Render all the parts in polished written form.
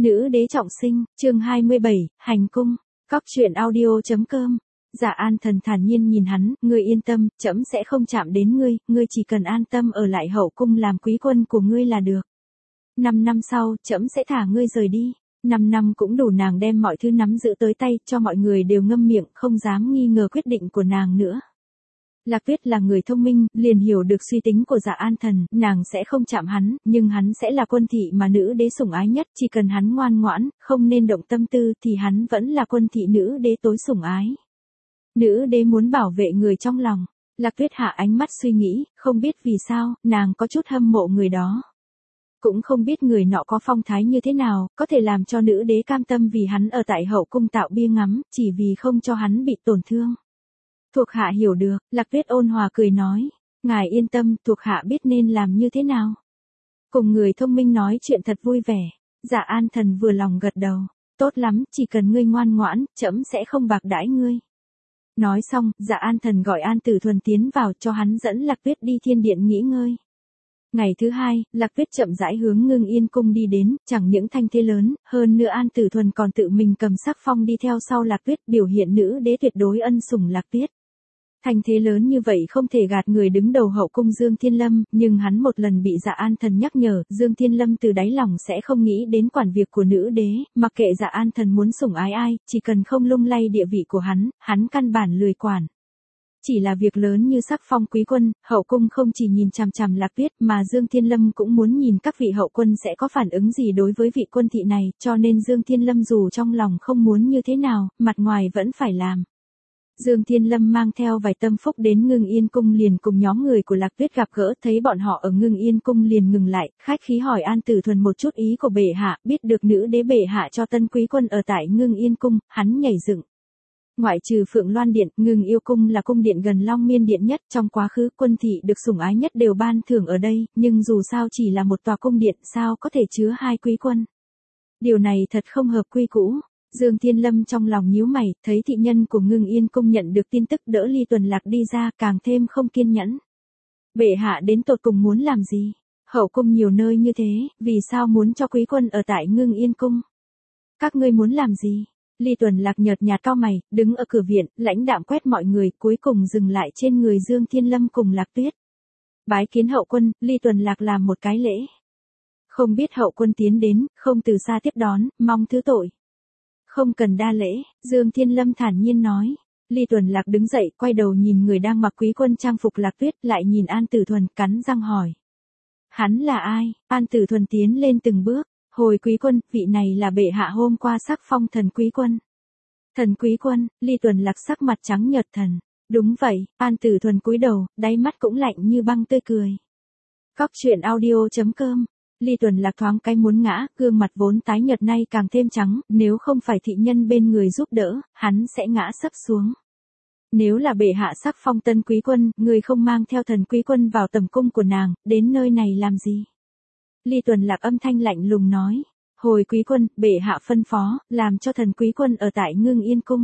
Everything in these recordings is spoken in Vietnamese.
Nữ đế trọng sinh, chương 27, hành cung, cóc truyện audio.com. Dạ An Thần thản nhiên nhìn hắn, ngươi yên tâm, trẫm sẽ không chạm đến ngươi, ngươi chỉ cần an tâm ở lại hậu cung làm quý quân của ngươi là được. 5 năm sau, trẫm sẽ thả ngươi rời đi. 5 năm cũng đủ nàng đem mọi thứ nắm giữ tới tay, cho mọi người đều ngâm miệng, không dám nghi ngờ quyết định của nàng nữa. Lạc Tuyết là người thông minh, liền hiểu được suy tính của Dạ An Thần, nàng sẽ không chạm hắn, nhưng hắn sẽ là quân thị mà nữ đế sủng ái nhất, chỉ cần hắn ngoan ngoãn, không nên động tâm tư thì hắn vẫn là quân thị nữ đế tối sủng ái. Nữ đế muốn bảo vệ người trong lòng. Lạc Tuyết hạ ánh mắt suy nghĩ, không biết vì sao, nàng có chút hâm mộ người đó. Cũng không biết người nọ có phong thái như thế nào, có thể làm cho nữ đế cam tâm vì hắn ở tại hậu cung tạo bia ngắm, chỉ vì không cho hắn bị tổn thương. Thuộc hạ hiểu được, Lạc Tuyết ôn hòa cười nói. Ngài yên tâm, thuộc hạ biết nên làm như thế nào. Cùng người thông minh nói chuyện thật vui vẻ. Dạ An Thần vừa lòng gật đầu. Tốt lắm, chỉ cần ngươi ngoan ngoãn, trẫm sẽ không bạc đãi ngươi. Nói xong, Dạ An Thần gọi An Tử Thuần tiến vào cho hắn dẫn Lạc Tuyết đi thiên điện nghỉ ngơi. Ngày thứ hai, Lạc Tuyết chậm rãi hướng Ngưng Yên cung đi đến, chẳng những thanh thế lớn, hơn nữa An Tử Thuần còn tự mình cầm sắc phong đi theo sau Lạc Tuyết, biểu hiện nữ đế tuyệt đối ân sủng Lạc Tuyết. Thành thế lớn như vậy không thể gạt người đứng đầu hậu cung Dương Thiên Lâm, nhưng hắn một lần bị Dạ An Thần nhắc nhở, Dương Thiên Lâm từ đáy lòng sẽ không nghĩ đến quản việc của nữ đế, mặc kệ Dạ An Thần muốn sủng ái ai, chỉ cần không lung lay địa vị của hắn căn bản lười quản. Chỉ là việc lớn như sắc phong quý quân, hậu cung không chỉ nhìn chằm chằm Lạc Tuyết mà Dương Thiên Lâm cũng muốn nhìn các vị hậu quân sẽ có phản ứng gì đối với vị quân thị này, cho nên Dương Thiên Lâm dù trong lòng không muốn như thế nào, mặt ngoài vẫn phải làm. Dương Thiên Lâm mang theo vài tâm phúc đến Ngưng Yên cung liền cùng nhóm người của Lạc Tuyết gặp gỡ, thấy bọn họ ở Ngưng Yên cung liền ngừng lại, khách khí hỏi An Tử Thuần một chút ý của bệ hạ, biết được nữ đế bệ hạ cho tân quý quân ở tại Ngưng Yên cung, hắn nhảy dựng. Ngoại trừ Phượng Loan Điện, Ngưng Yêu Cung là cung điện gần Long Miên Điện nhất, trong quá khứ quân thị được sủng ái nhất đều ban thưởng ở đây, nhưng dù sao chỉ là một tòa cung điện, sao có thể chứa hai quý quân. Điều này thật không hợp quy củ. Dương Thiên Lâm trong lòng nhíu mày, thấy thị nhân của Ngưng Yên cung nhận được tin tức đỡ Ly Tuần Lạc đi ra, càng thêm không kiên nhẫn. Bệ hạ đến tột cùng muốn làm gì? Hậu cung nhiều nơi như thế, vì sao muốn cho quý quân ở tại Ngưng Yên cung? Các ngươi muốn làm gì? Ly Tuần Lạc nhợt nhạt cau mày, đứng ở cửa viện, lãnh đạm quét mọi người, cuối cùng dừng lại trên người Dương Thiên Lâm cùng Lạc Tuyết. Bái kiến hậu quân, Ly Tuần Lạc làm một cái lễ. Không biết hậu quân tiến đến, không từ xa tiếp đón, mong thứ tội. Không cần đa lễ, Dương Thiên Lâm thản nhiên nói. Ly Tuần Lạc đứng dậy, quay đầu nhìn người đang mặc quý quân trang phục Lạc Tuyết, lại nhìn An Tử Thuần, cắn răng hỏi. Hắn là ai? An Tử Thuần tiến lên từng bước. Hồi quý quân, vị này là bệ hạ hôm qua sắc phong thần quý quân. Thần quý quân, Ly Tuần Lạc sắc mặt trắng nhợt thần. Đúng vậy, An Tử Thuần cúi đầu, đáy mắt cũng lạnh như băng tươi cười. Cóc truyện audio.com. Ly Tuần Lạc thoáng cái muốn ngã, gương mặt vốn tái nhợt nay càng thêm trắng, nếu không phải thị nhân bên người giúp đỡ, hắn sẽ ngã sấp xuống. Nếu là bệ hạ sắc phong tân quý quân, người không mang theo thần quý quân vào tầm cung của nàng, đến nơi này làm gì? Ly Tuần Lạc âm thanh lạnh lùng nói. Hồi quý quân, bệ hạ phân phó, làm cho thần quý quân ở tại Ngưng Yên cung.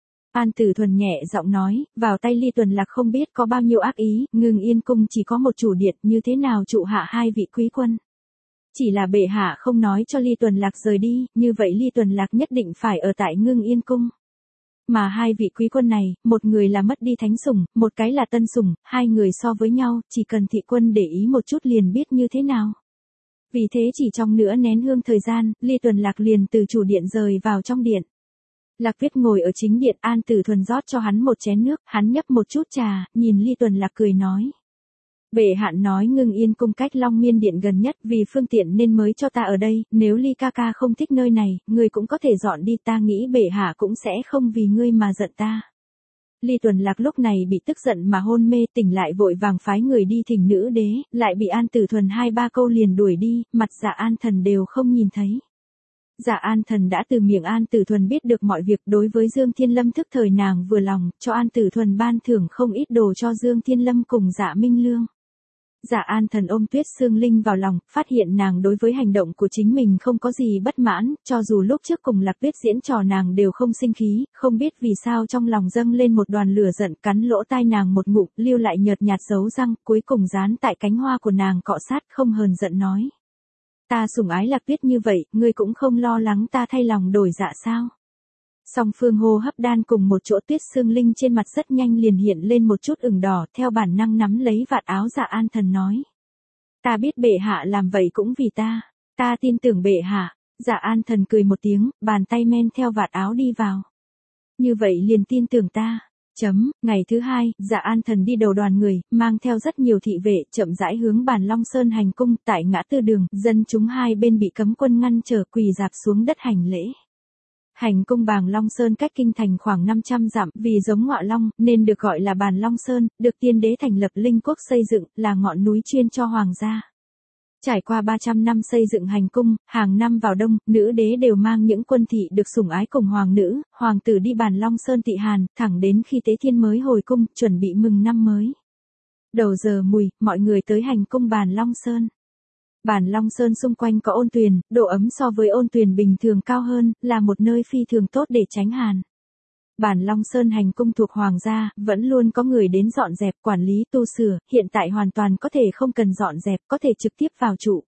An Tử Thuần nhẹ giọng nói, vào tay Ly Tuần Lạc không biết có bao nhiêu ác ý, Ngưng Yên cung chỉ có một chủ điện, như thế nào trụ hạ hai vị quý quân. Chỉ là bệ hạ không nói cho Ly Tuần Lạc rời đi, như vậy Ly Tuần Lạc nhất định phải ở tại Ngưng Yên cung. Mà hai vị quý quân này, một người là mất đi thánh sủng, một cái là tân sủng, hai người so với nhau, chỉ cần thị quân để ý một chút liền biết như thế nào. Vì thế chỉ trong nửa nén hương thời gian, Ly Tuần Lạc liền từ chủ điện rời vào trong điện. Lạc Tuyết ngồi ở chính điện, An Tử Thuần rót cho hắn một chén nước, hắn nhấp một chút trà, nhìn Ly Tuần Lạc cười nói. Bệ hạ nói Ngưng Yên cung cách Long Miên Điện gần nhất, vì phương tiện nên mới cho ta ở đây, nếu Ly ca ca không thích nơi này, ngươi cũng có thể dọn đi, ta nghĩ bệ hạ cũng sẽ không vì ngươi mà giận ta. Ly Tuần Lạc lúc này bị tức giận mà hôn mê, tỉnh lại vội vàng phái người đi thỉnh nữ đế, lại bị An Tử Thuần 2-3 câu liền đuổi đi, mặt Dạ An Thần đều không nhìn thấy. Dạ An Thần đã từ miệng An Tử Thuần biết được mọi việc, đối với Dương Thiên Lâm thức thời nàng vừa lòng, cho An Tử Thuần ban thưởng không ít đồ cho Dương Thiên Lâm cùng Dạ Minh Lương. Dạ An Thần ôm Tuyết Sương Linh vào lòng, phát hiện nàng đối với hành động của chính mình không có gì bất mãn, cho dù lúc trước cùng Lạc Tuyết diễn trò nàng đều không sinh khí, không biết vì sao trong lòng dâng lên một đoàn lửa giận, cắn lỗ tai nàng một ngụm, lưu lại nhợt nhạt dấu răng, cuối cùng dán tại cánh hoa của nàng cọ sát, không hờn giận nói. Ta sủng ái Lạc Tuyết như vậy, ngươi cũng không lo lắng ta thay lòng đổi dạ sao? Song phương hô hấp đan cùng một chỗ, Tuyết Sương Linh trên mặt rất nhanh liền hiện lên một chút ửng đỏ, theo bản năng nắm lấy vạt áo Dạ An Thần nói. Ta biết bệ hạ làm vậy cũng vì ta tin tưởng bệ hạ. Dạ An Thần cười một tiếng, bàn tay men theo vạt áo đi vào. Như vậy liền tin tưởng ta. Ngày thứ hai, Dạ An Thần đi đầu đoàn người, mang theo rất nhiều thị vệ, chậm rãi hướng Bàn Long Sơn hành cung. Tại ngã tư đường, dân chúng hai bên bị cấm quân ngăn trở, quỳ rạp xuống đất hành lễ. Hành cung Bàn Long Sơn cách kinh thành khoảng 500 dặm, vì giống ngọa long, nên được gọi là Bàn Long Sơn, được tiên đế thành lập linh quốc xây dựng, là ngọn núi chuyên cho hoàng gia. Trải qua 300 năm xây dựng hành cung, hàng năm vào đông, nữ đế đều mang những quân thị được sủng ái cùng hoàng nữ, hoàng tử đi Bàn Long Sơn tị hàn, thẳng đến khi Tế Thiên mới hồi cung, chuẩn bị mừng năm mới. Đầu giờ mùi, mọi người tới hành cung Bàn Long Sơn. Bàn Long Sơn xung quanh có ôn tuyền, độ ấm so với ôn tuyền bình thường cao hơn, là một nơi phi thường tốt để tránh hàn. Bàn Long Sơn hành cung thuộc hoàng gia, vẫn luôn có người đến dọn dẹp, quản lý, tu sửa, hiện tại hoàn toàn có thể không cần dọn dẹp, có thể trực tiếp vào trụ.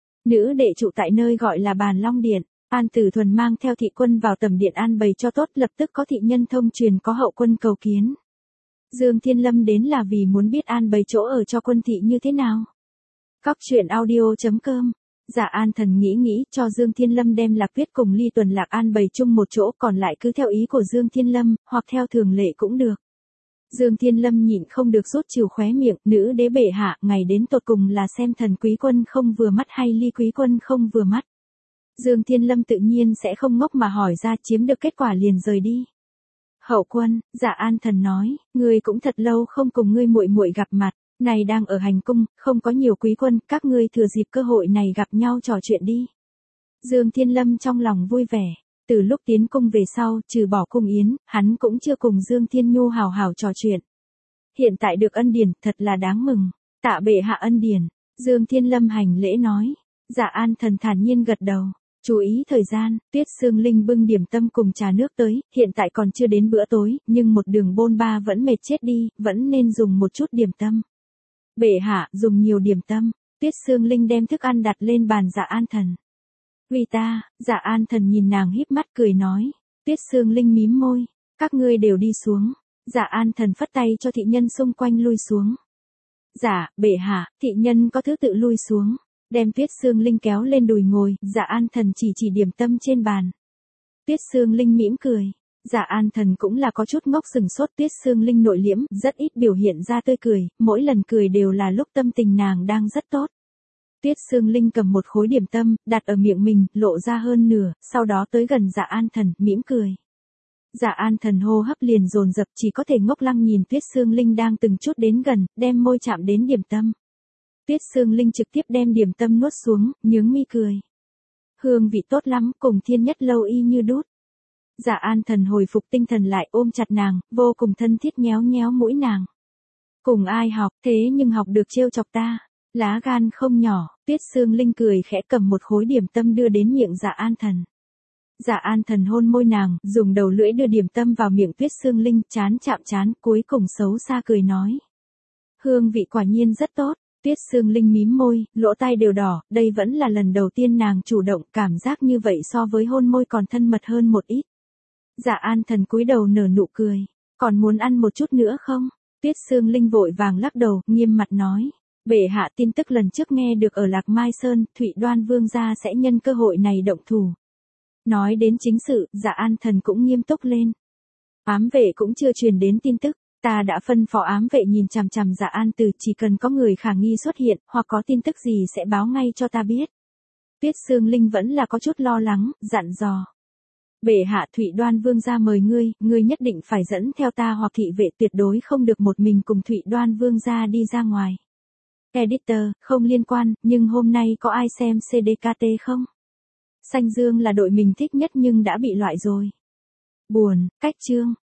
Nữ đệ trụ tại nơi gọi là Bàn Long Điện, An Tử Thuần mang theo thị quân vào tầm điện an bày cho tốt, lập tức có thị nhân thông truyền có hậu quân cầu kiến. Dương Thiên Lâm đến là vì muốn biết an bày chỗ ở cho quân thị như thế nào. Cóc truyện audio.com. Dạ An Thần nghĩ cho Dương Thiên Lâm đem Lạc Tuyết cùng Ly Tuần Lạc an bày chung một chỗ, còn lại cứ theo ý của Dương Thiên Lâm, hoặc theo thường lệ cũng được. Dương Thiên Lâm nhịn không được rút chiều khóe miệng, nữ đế bệ hạ, ngày đến tột cùng là xem Thần quý quân không vừa mắt hay Ly quý quân không vừa mắt. Dương Thiên Lâm tự nhiên sẽ không ngốc mà hỏi ra, chiếm được kết quả liền rời đi. Hậu quân, Dạ An Thần nói, ngươi cũng thật lâu không cùng ngươi muội muội gặp mặt. Này đang ở hành cung, không có nhiều quý quân, các ngươi thừa dịp cơ hội này gặp nhau trò chuyện đi. Dương Thiên Lâm trong lòng vui vẻ, từ lúc tiến cung về sau, trừ bỏ cung yến, hắn cũng chưa cùng Dương Thiên Nhu hào hào trò chuyện. Hiện tại được ân điển, thật là đáng mừng, tạ bệ hạ ân điển. Dương Thiên Lâm hành lễ nói, Dạ An Thần thản nhiên gật đầu. Chú ý thời gian, Tuyết Sương Linh bưng điểm tâm cùng trà nước tới, hiện tại còn chưa đến bữa tối, nhưng một đường bôn ba vẫn mệt chết đi, vẫn nên dùng một chút điểm tâm. Bệ hạ, dùng nhiều điểm tâm. Tuyết Sương Linh đem thức ăn đặt lên bàn Dạ An Thần. Vì ta, Dạ An Thần nhìn nàng híp mắt cười nói. Tuyết Sương Linh mím môi, các ngươi đều đi xuống. Dạ An Thần phất tay cho thị nhân xung quanh lui xuống. Dạ, bệ hạ, thị nhân có thứ tự lui xuống. Đem Tuyết Sương Linh kéo lên đùi ngồi, Dạ An Thần chỉ điểm tâm trên bàn. Tuyết Sương Linh mỉm cười. Dạ An Thần cũng là có chút ngốc sừng sốt. Tuyết Sương Linh nội liễm, rất ít biểu hiện ra tươi cười, mỗi lần cười đều là lúc tâm tình nàng đang rất tốt. Tuyết Sương Linh cầm một khối điểm tâm, đặt ở miệng mình, lộ ra hơn nửa, sau đó tới gần Dạ An Thần, mỉm cười. Dạ An Thần hô hấp liền dồn dập, chỉ có thể ngốc lăng nhìn Tuyết Sương Linh đang từng chút đến gần, đem môi chạm đến điểm tâm. Tuyết Sương Linh trực tiếp đem điểm tâm nuốt xuống, nhướng mi cười. Hương vị tốt lắm, cùng Thiên Nhất Lâu y như đút. Dạ An Thần hồi phục tinh thần lại, ôm chặt nàng, vô cùng thân thiết nhéo nhéo mũi nàng. Cùng ai học, thế nhưng học được trêu chọc ta. Lá gan không nhỏ. Tuyết Sương Linh cười khẽ cầm một khối điểm tâm đưa đến miệng Dạ An Thần. Dạ An Thần hôn môi nàng, dùng đầu lưỡi đưa điểm tâm vào miệng Tuyết Sương Linh, chán chạm chán, cuối cùng xấu xa cười nói. Hương vị quả nhiên rất tốt. Tuyết Sương Linh mím môi, lỗ tai đều đỏ, đây vẫn là lần đầu tiên nàng chủ động, cảm giác như vậy so với hôn môi còn thân mật hơn một ít. Dạ An Thần cúi đầu nở nụ cười, còn muốn ăn một chút nữa không? Tuyết Sương Linh vội vàng lắc đầu, nghiêm mặt nói. Bệ hạ, tin tức lần trước nghe được ở Lạc Mai Sơn, Thụy Đoan Vương gia sẽ nhân cơ hội này động thủ. Nói đến chính sự, Dạ An Thần cũng nghiêm túc lên. Ám vệ cũng chưa truyền đến tin tức. Ta đã phân phó ám vệ nhìn chằm chằm Dạ An Từ, chỉ cần có người khả nghi xuất hiện, hoặc có tin tức gì sẽ báo ngay cho ta biết. Tuyết Sương Linh vẫn là có chút lo lắng, dặn dò. Bệ hạ, Thụy Đoan Vương gia mời ngươi nhất định phải dẫn theo ta hoặc thị vệ, tuyệt đối không được một mình cùng Thụy Đoan Vương gia đi ra ngoài. Editor, không liên quan, nhưng hôm nay có ai xem CDKT không? Xanh Dương là đội mình thích nhất nhưng đã bị loại rồi. Buồn, cách chương.